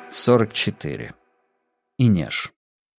44. Инеш.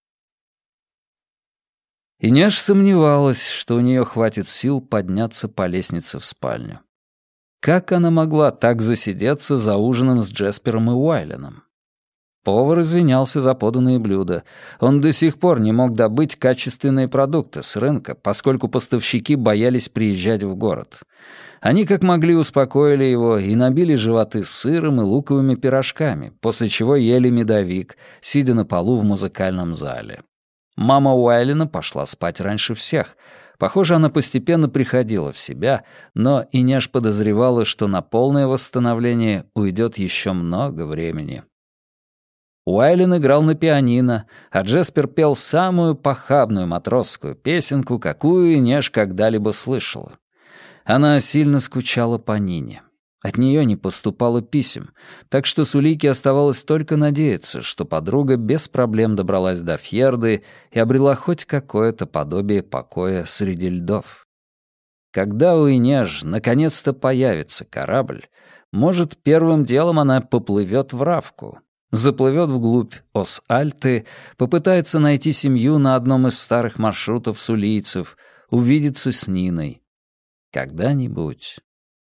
Инеш сомневалась, что у нее хватит сил подняться по лестнице в спальню. Как она могла так засидеться за ужином с Джеспером и Уайленом? Повар извинялся за поданные блюда. Он до сих пор не мог добыть качественные продукты с рынка, поскольку поставщики боялись приезжать в город. Они как могли успокоили его и набили животы сыром и луковыми пирожками, после чего ели медовик, сидя на полу в музыкальном зале. Мама Уайлена пошла спать раньше всех. Похоже, она постепенно приходила в себя, но Инеш подозревала, что на полное восстановление уйдет еще много времени. Уайлен играл на пианино, а Джеспер пел самую похабную матросскую песенку, какую Инеш когда-либо слышала. Она сильно скучала по Нине. От нее не поступало писем, так что Сулике оставалось только надеяться, что подруга без проблем добралась до Фьерды и обрела хоть какое-то подобие покоя среди льдов. Когда у Инеж наконец-то появится корабль, может, первым делом она поплывет в Равку, заплывет вглубь Ос-Альты, попытается найти семью на одном из старых маршрутов сулийцев, увидеться с Ниной. Когда-нибудь.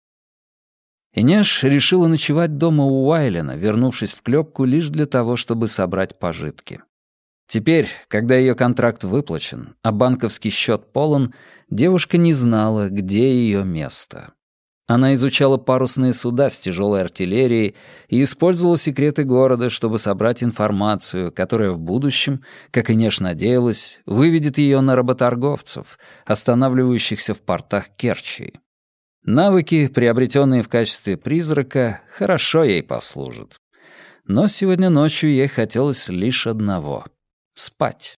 Инеш решила ночевать дома у Уайлена, вернувшись в клёпку лишь для того, чтобы собрать пожитки. Теперь, когда ее контракт выплачен, а банковский счет полон, девушка не знала, где ее место. Она изучала парусные суда с тяжелой артиллерией и использовала секреты города, чтобы собрать информацию, которая в будущем, как Инеш надеялась, выведет ее на работорговцев, останавливающихся в портах Керчи. Навыки, приобретенные в качестве призрака, хорошо ей послужат. Но сегодня ночью ей хотелось лишь одного — спать.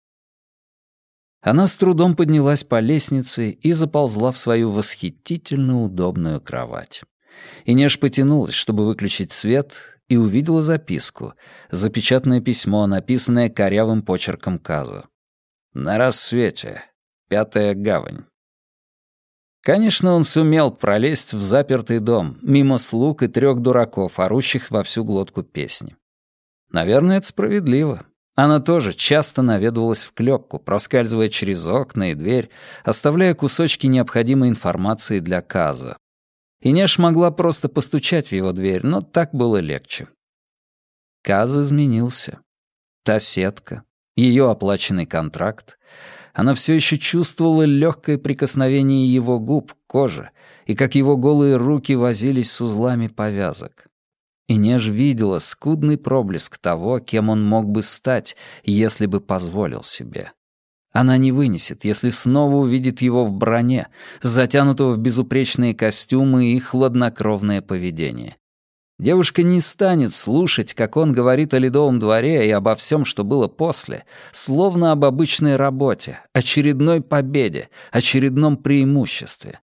Она с трудом поднялась по лестнице и заползла в свою восхитительно удобную кровать. Инеш потянулась, чтобы выключить свет, и увидела записку, запечатанное письмо, написанное корявым почерком Каза. «На рассвете. 5-я гавань». Конечно, он сумел пролезть в запертый дом, мимо слуг и 3 дураков, орущих во всю глотку песни. Наверное, это справедливо. Она тоже часто наведывалась в клёпку, проскальзывая через окна и дверь, оставляя кусочки необходимой информации для Каза. Инеш могла просто постучать в его дверь, но так было легче. Каз изменился. Та сетка, ее оплаченный контракт. Она все еще чувствовала легкое прикосновение его губ к коже и как его голые руки возились с узлами повязок. Инеш видела скудный проблеск того, кем он мог бы стать, если бы позволил себе. Она не вынесет, если снова увидит его в броне, затянутого в безупречные костюмы и хладнокровное поведение. Девушка не станет слушать, как он говорит о Ледовом дворе и обо всем, что было после, словно об обычной работе, очередной победе, очередном преимуществе.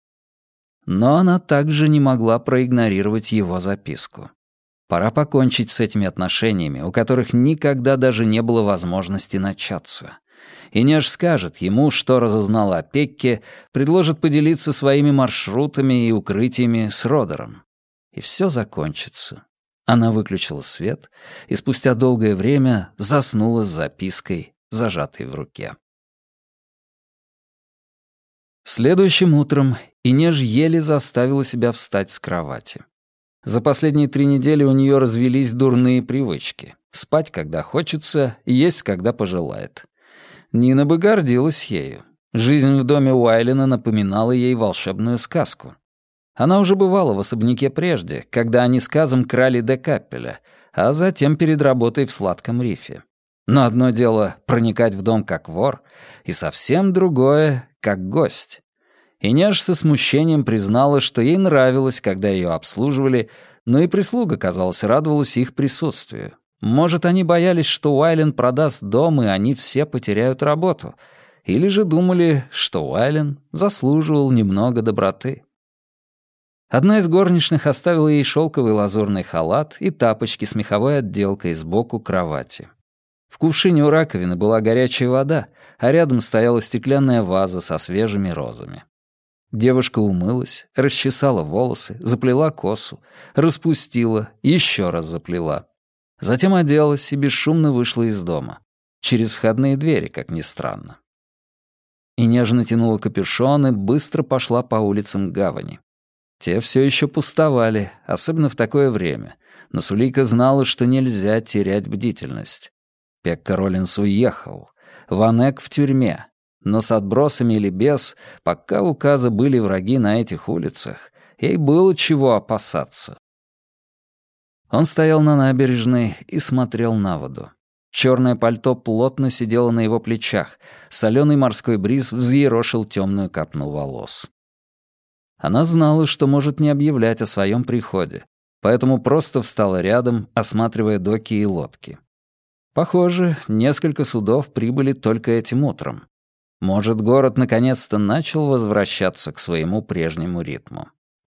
Но она также не могла проигнорировать его записку. Пора покончить с этими отношениями, у которых никогда даже не было возможности начаться. Инеш скажет ему, что разузнала о Пекке, предложит поделиться своими маршрутами и укрытиями с Родером. И все закончится. Она выключила свет и спустя долгое время заснула с запиской, зажатой в руке. Следующим утром Инеш еле заставила себя встать с кровати. За последние 3 недели у нее развелись дурные привычки. Спать, когда хочется, и есть, когда пожелает. Нина бы гордилась ею. Жизнь в доме Уайлена напоминала ей волшебную сказку. Она уже бывала в особняке прежде, когда они с Казом крали де Каппеля, а затем перед работой в Сладком Рифе. Но одно дело — проникать в дом как вор, и совсем другое — как гость. Инеш со смущением признала, что ей нравилось, когда ее обслуживали, но и прислуга, казалось, радовалась их присутствию. Может, они боялись, что Уайлен продаст дом, и они все потеряют работу, или же думали, что Уайлен заслуживал немного доброты. Одна из горничных оставила ей шелковый лазурный халат и тапочки с меховой отделкой сбоку кровати. В кувшине у раковины была горячая вода, а рядом стояла стеклянная ваза со свежими розами. Девушка умылась, расчесала волосы, заплела косу, распустила, еще раз заплела. Затем оделась и бесшумно вышла из дома. Через входные двери, как ни странно. И нежно натянула капюшон и быстро пошла по улицам гавани. Те все еще пустовали, особенно в такое время, но Сулейка знала, что нельзя терять бдительность. Пекка Роллинс уехал. Ванек в тюрьме. Но с отбросами или без, пока у Каза были враги на этих улицах, ей было чего опасаться. Он стоял на набережной и смотрел на воду. Черное пальто плотно сидело на его плечах, соленый морской бриз взъерошил темную копну волос. Она знала, что может не объявлять о своем приходе, поэтому просто встала рядом, осматривая доки и лодки. Похоже, несколько судов прибыли только этим утром. Может, город наконец-то начал возвращаться к своему прежнему ритму.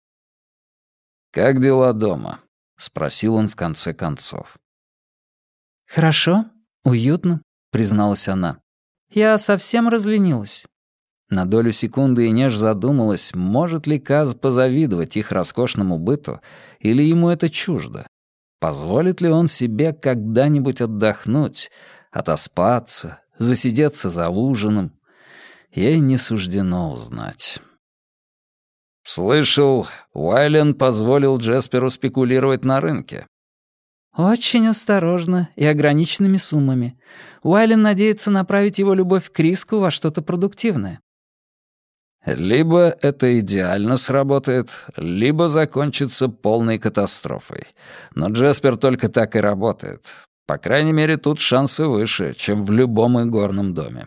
«Как дела дома?» — спросил он в конце концов. «Хорошо, уютно», — призналась она. «Я совсем разленилась». На долю секунды Инеш задумалась, может ли Каз позавидовать их роскошному быту, или ему это чуждо. Позволит ли он себе когда-нибудь отдохнуть, отоспаться, засидеться за ужином? Ей не суждено узнать. «Слышал, Уайлен позволил Джесперу спекулировать на рынке». «Очень осторожно и ограниченными суммами. Уайлен надеется направить его любовь к риску во что-то продуктивное». Либо это идеально сработает, либо закончится полной катастрофой. Но Джеспер только так и работает. По крайней мере, тут шансы выше, чем в любом игорном доме.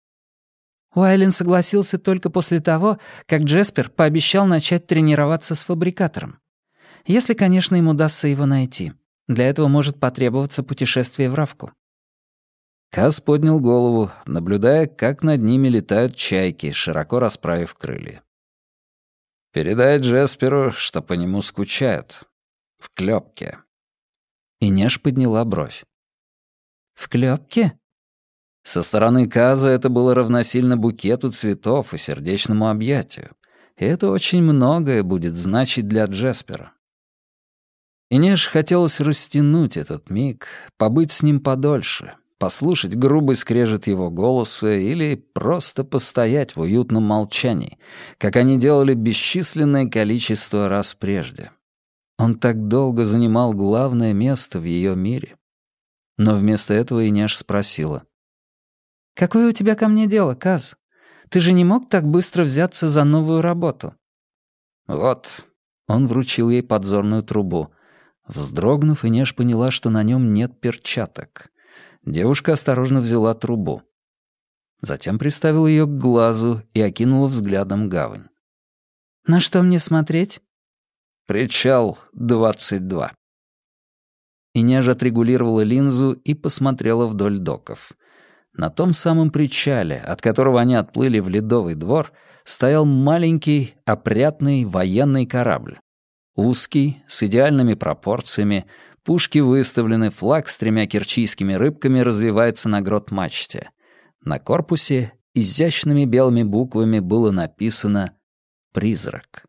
Уайлен согласился только после того, как Джеспер пообещал начать тренироваться с фабрикатором. Если, конечно, им удастся его найти. Для этого может потребоваться путешествие в Равку. Каз поднял голову, наблюдая, как над ними летают чайки, широко расправив крылья. «Передай Джесперу, что по нему скучают. В клёпке». Инеш подняла бровь. «В клёпке?» Со стороны Каза это было равносильно букету цветов и сердечному объятию. И это очень многое будет значить для Джеспера. Инеш хотелось растянуть этот миг, побыть с ним подольше, послушать грубый скрежет его голоса или просто постоять в уютном молчании, как они делали бесчисленное количество раз прежде. Он так долго занимал главное место в ее мире. Но вместо этого Инеш спросила. «Какое у тебя ко мне дело, Каз? Ты же не мог так быстро взяться за новую работу?» «Вот». Он вручил ей подзорную трубу. Вздрогнув, Инеш поняла, что на нем нет перчаток. Девушка осторожно взяла трубу. Затем приставила ее к глазу и окинула взглядом гавань. «На что мне смотреть?» «Причал 22». Инеж отрегулировала линзу и посмотрела вдоль доков. На том самом причале, от которого они отплыли в Ледовый двор, стоял маленький, опрятный военный корабль. Узкий, с идеальными пропорциями, пушки выставлены, флаг с 3 керчийскими рыбками развивается на грот-мачте. На корпусе изящными белыми буквами было написано «Призрак».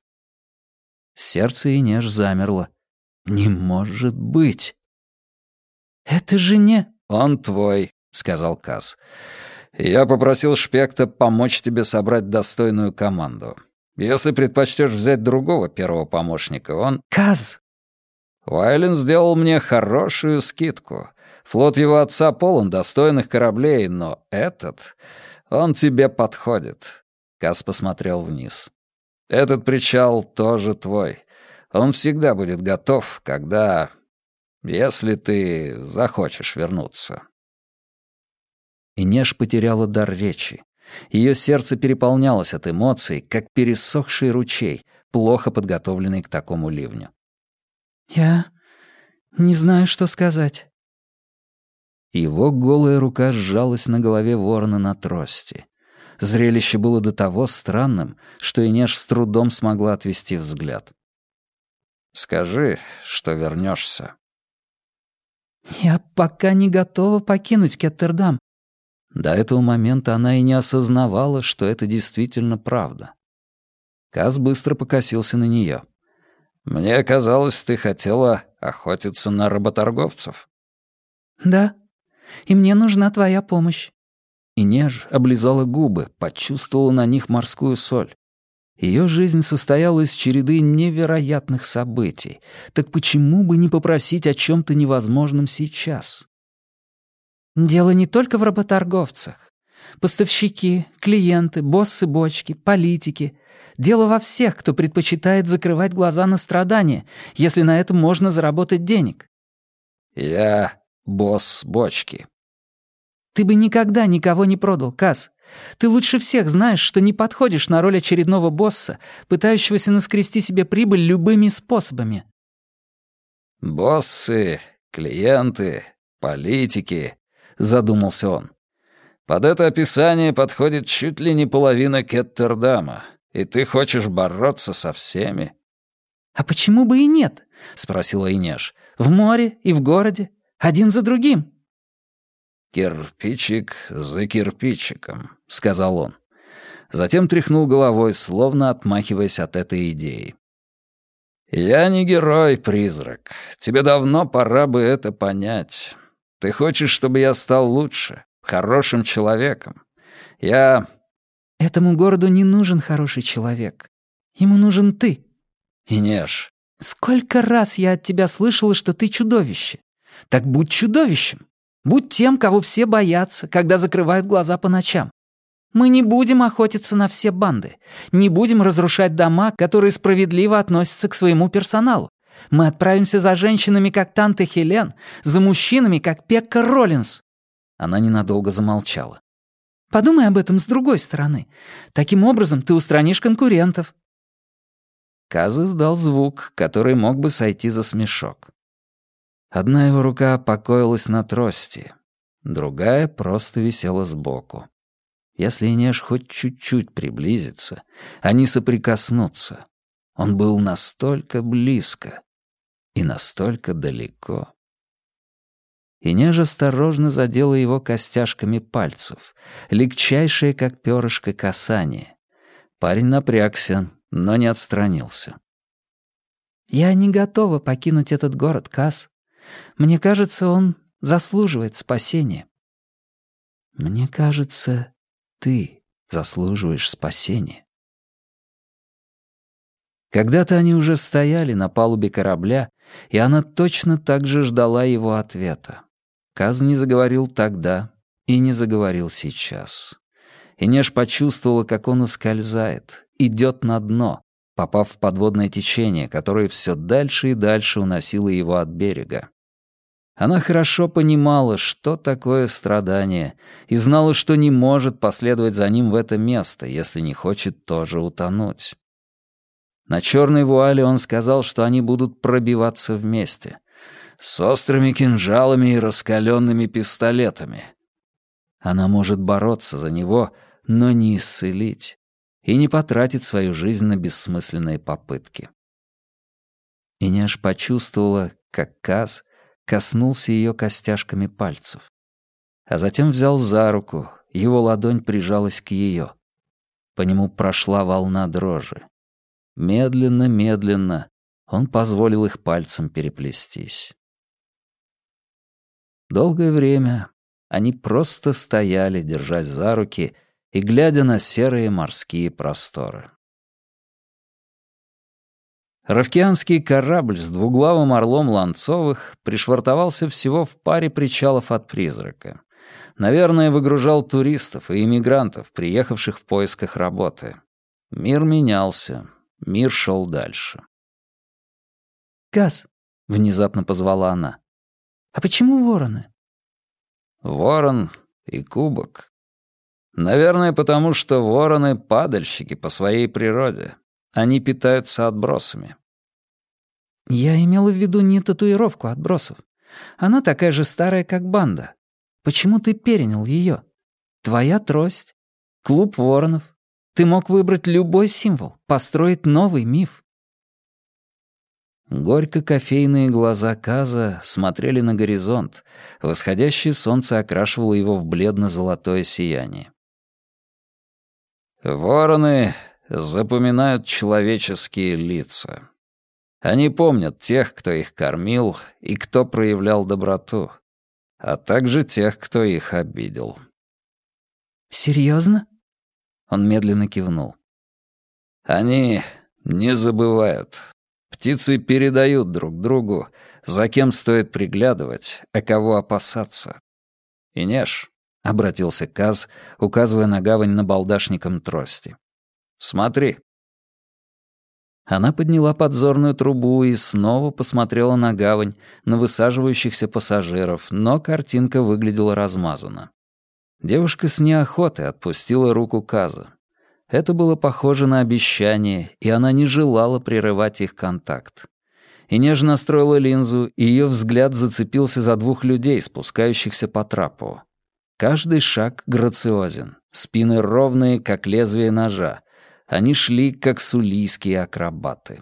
Сердце Инеж замерло. «Не может быть!» «Это же не...» «Он твой», — сказал Каз. «Я попросил Шпекта помочь тебе собрать достойную команду. Если предпочтешь взять другого первого помощника, он...» «Каз!» «Уайлен сделал мне хорошую скидку. Флот его отца полон достойных кораблей, но этот... Он тебе подходит». Каз посмотрел вниз. «Этот причал тоже твой. Он всегда будет готов, когда... Если ты захочешь вернуться». Инеш потеряла дар речи. Ее сердце переполнялось от эмоций, как пересохший ручей, плохо подготовленный к такому ливню. «Я не знаю, что сказать». Его голая рука сжалась на голове ворона на трости. Зрелище было до того странным, что Инеш с трудом смогла отвести взгляд. «Скажи, что вернешься». «Я пока не готова покинуть Кеттердам». До этого момента она и не осознавала, что это действительно правда. Каз быстро покосился на нее. «Мне казалось, ты хотела охотиться на работорговцев». «Да, и мне нужна твоя помощь». Инеж облизала губы, почувствовала на них морскую соль. Ее жизнь состояла из череды невероятных событий. Так почему бы не попросить о чем-то невозможном сейчас? «Дело не только в работорговцах. Поставщики, клиенты, боссы бочки, политики. Дело во всех, кто предпочитает закрывать глаза на страдания, если на этом можно заработать денег». «Я босс бочки». «Ты бы никогда никого не продал, Каз. Ты лучше всех знаешь, что не подходишь на роль очередного босса, пытающегося наскрести себе прибыль любыми способами». «Боссы, клиенты, политики», — задумался он. «Под это описание подходит чуть ли не половина Кеттердама, и ты хочешь бороться со всеми?» «А почему бы и нет?» — спросила Инеж. «В море и в городе. Один за другим». «Кирпичик за кирпичиком», — сказал он. Затем тряхнул головой, словно отмахиваясь от этой идеи. «Я не герой-призрак. Тебе давно пора бы это понять. Ты хочешь, чтобы я стал лучше, хорошим человеком? Я...» «Этому городу не нужен хороший человек. Ему нужен ты». «Инеж». «Сколько раз я от тебя слышала, что ты чудовище. Так будь чудовищем. Будь тем, кого все боятся, когда закрывают глаза по ночам. Мы не будем охотиться на все банды, не будем разрушать дома, которые справедливо относятся к своему персоналу. Мы отправимся за женщинами, как Танта Хелен, за мужчинами, как Пекка Роллинс». Она ненадолго замолчала. «Подумай об этом с другой стороны. Таким образом ты устранишь конкурентов». Каз издал звук, который мог бы сойти за смешок. Одна его рука покоилась на трости, другая просто висела сбоку. Если Инеж хоть чуть-чуть приблизится, они соприкоснутся. Он был настолько близко и настолько далеко. Инеж осторожно задела его костяшками пальцев, легчайшее, как перышко, касание. Парень напрягся, но не отстранился. «Я не готова покинуть этот город, Каз. Мне кажется, он заслуживает спасения». «Мне кажется, ты заслуживаешь спасения». Когда-то они уже стояли на палубе корабля, и она точно так же ждала его ответа. Каз не заговорил тогда и не заговорил сейчас. Инеж почувствовала, как он ускользает, идет на дно, попав в подводное течение, которое все дальше и дальше уносило его от берега. Она хорошо понимала, что такое страдание, и знала, что не может последовать за ним в это место, если не хочет тоже утонуть. На черной вуале он сказал, что они будут пробиваться вместе, с острыми кинжалами и раскаленными пистолетами. Она может бороться за него, но не исцелить, и не потратить свою жизнь на бессмысленные попытки. Инеж почувствовала, как Каз коснулся ее костяшками пальцев. А затем взял за руку, его ладонь прижалась к ее. По нему прошла волна дрожи. Медленно он позволил их пальцам переплестись. Долгое время они просто стояли, держась за руки и глядя на серые морские просторы. Ровкианский корабль с двуглавым орлом Ланцовых пришвартовался всего в паре причалов от «Призрака». Наверное, выгружал туристов и иммигрантов, приехавших в поисках работы. Мир менялся, мир шел дальше. «Каз», — внезапно позвала она, — «а почему вороны?» Ворон и кубок. Наверное, потому что вороны — падальщики по своей природе. Они питаются отбросами. «Я имела в виду не татуировку отбросов. Она такая же старая, как банда. Почему ты перенял ее? Твоя трость, клуб воронов. Ты мог выбрать любой символ, построить новый миф». Горько-кофейные глаза Каза смотрели на горизонт. Восходящее солнце окрашивало его в бледно-золотое сияние. Вороны запоминают человеческие лица. Они помнят тех, кто их кормил и кто проявлял доброту. а также тех, кто их обидел». «Серьезно?» Он медленно кивнул. «Они не забывают. Птицы передают друг другу, за кем стоит приглядывать, а кого опасаться. Инеш», — обратился Каз, указывая на гавань набалдашником трости. «Смотри». Она подняла подзорную трубу и снова посмотрела на гавань, на высаживающихся пассажиров, но картинка выглядела размазанно. Девушка с неохотой отпустила руку Каза. Это было похоже на обещание, и она не желала прерывать их контакт. И нежно настроила линзу, и ее взгляд зацепился за двух людей, спускающихся по трапу. Каждый шаг грациозен, спины ровные, как лезвие ножа. Они шли, как сулийские акробаты.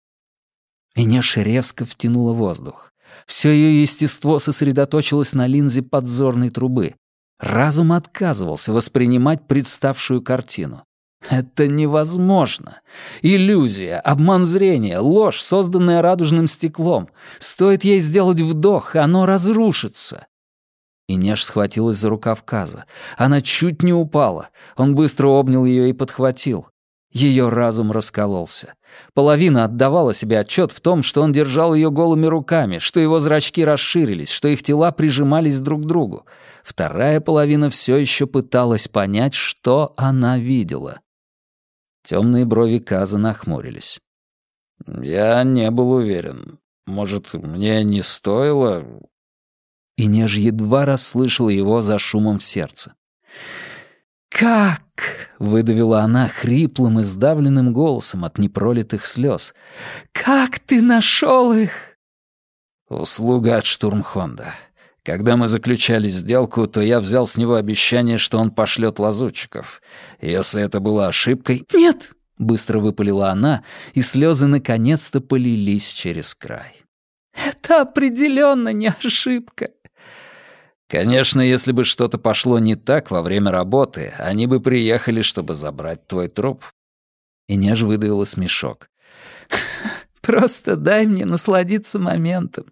Инеш резко втянула воздух. Все ее естество сосредоточилось на линзе подзорной трубы. Разум отказывался воспринимать представшую картину. Это невозможно. Иллюзия, обман зрения, ложь, созданная радужным стеклом. Стоит ей сделать вдох, оно разрушится. Инеш схватилась за рукав Каза. Она чуть не упала. Он быстро обнял ее и подхватил. Ее разум раскололся. Половина отдавала себе отчет в том, что он держал ее голыми руками, что его зрачки расширились, что их тела прижимались друг к другу. Вторая половина все еще пыталась понять, что она видела. Темные брови Каза нахмурились. «Я не был уверен. Может, мне не стоило...» Инеж едва расслышала его за шумом в сердце. «Как?» — выдавила она хриплым и сдавленным голосом от непролитых слез. «Как ты нашел их?» «Услуга от Штурмхонда. Когда мы заключали сделку, то я взял с него обещание, что он пошлет лазутчиков. Если это была ошибкой...» «Нет!» — быстро выпалила она, и слезы наконец-то полились через край. «Это определенно не ошибка». «Конечно, если бы что-то пошло не так во время работы, они бы приехали, чтобы забрать твой труп». Инеж выдавила смешок. «Просто дай мне насладиться моментом».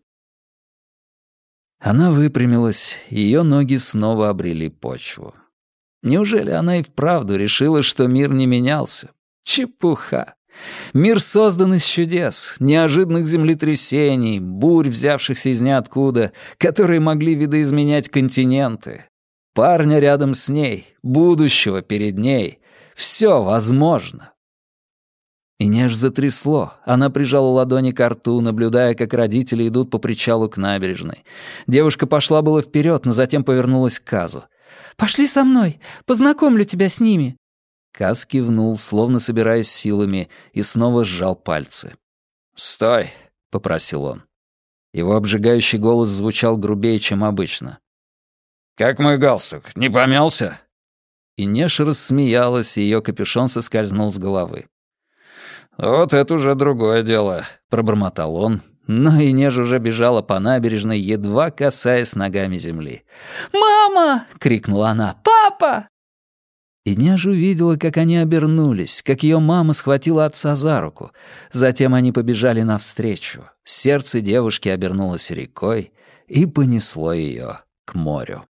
Она выпрямилась, ее ноги снова обрели почву. Неужели она и вправду решила, что мир не менялся? Чепуха. Мир создан из чудес, неожиданных землетрясений, бурь, взявшихся из ниоткуда, которые могли видоизменять континенты. Парня рядом с ней, будущего перед ней. Все возможно. Инеж затрясло. Она прижала ладони к рту, наблюдая, как родители идут по причалу к набережной. Девушка пошла было вперед, но затем повернулась к Казу. «Пошли со мной, познакомлю тебя с ними». Каз кивнул, словно собираясь силами, и снова сжал пальцы. «Стой!» — попросил он. Его обжигающий голос звучал грубее, чем обычно. «Как мой галстук, не помялся?» Инеш рассмеялась, и ее капюшон соскользнул с головы. «Вот это уже другое дело», — пробормотал он, но Инеж уже бежала по набережной, едва касаясь ногами земли. «Мама!» — крикнула она. «Папа!» Инеж увидела, как они обернулись, как ее мама схватила отца за руку. Затем они побежали навстречу. Сердце девушки обернулось рекой и понесло ее к морю.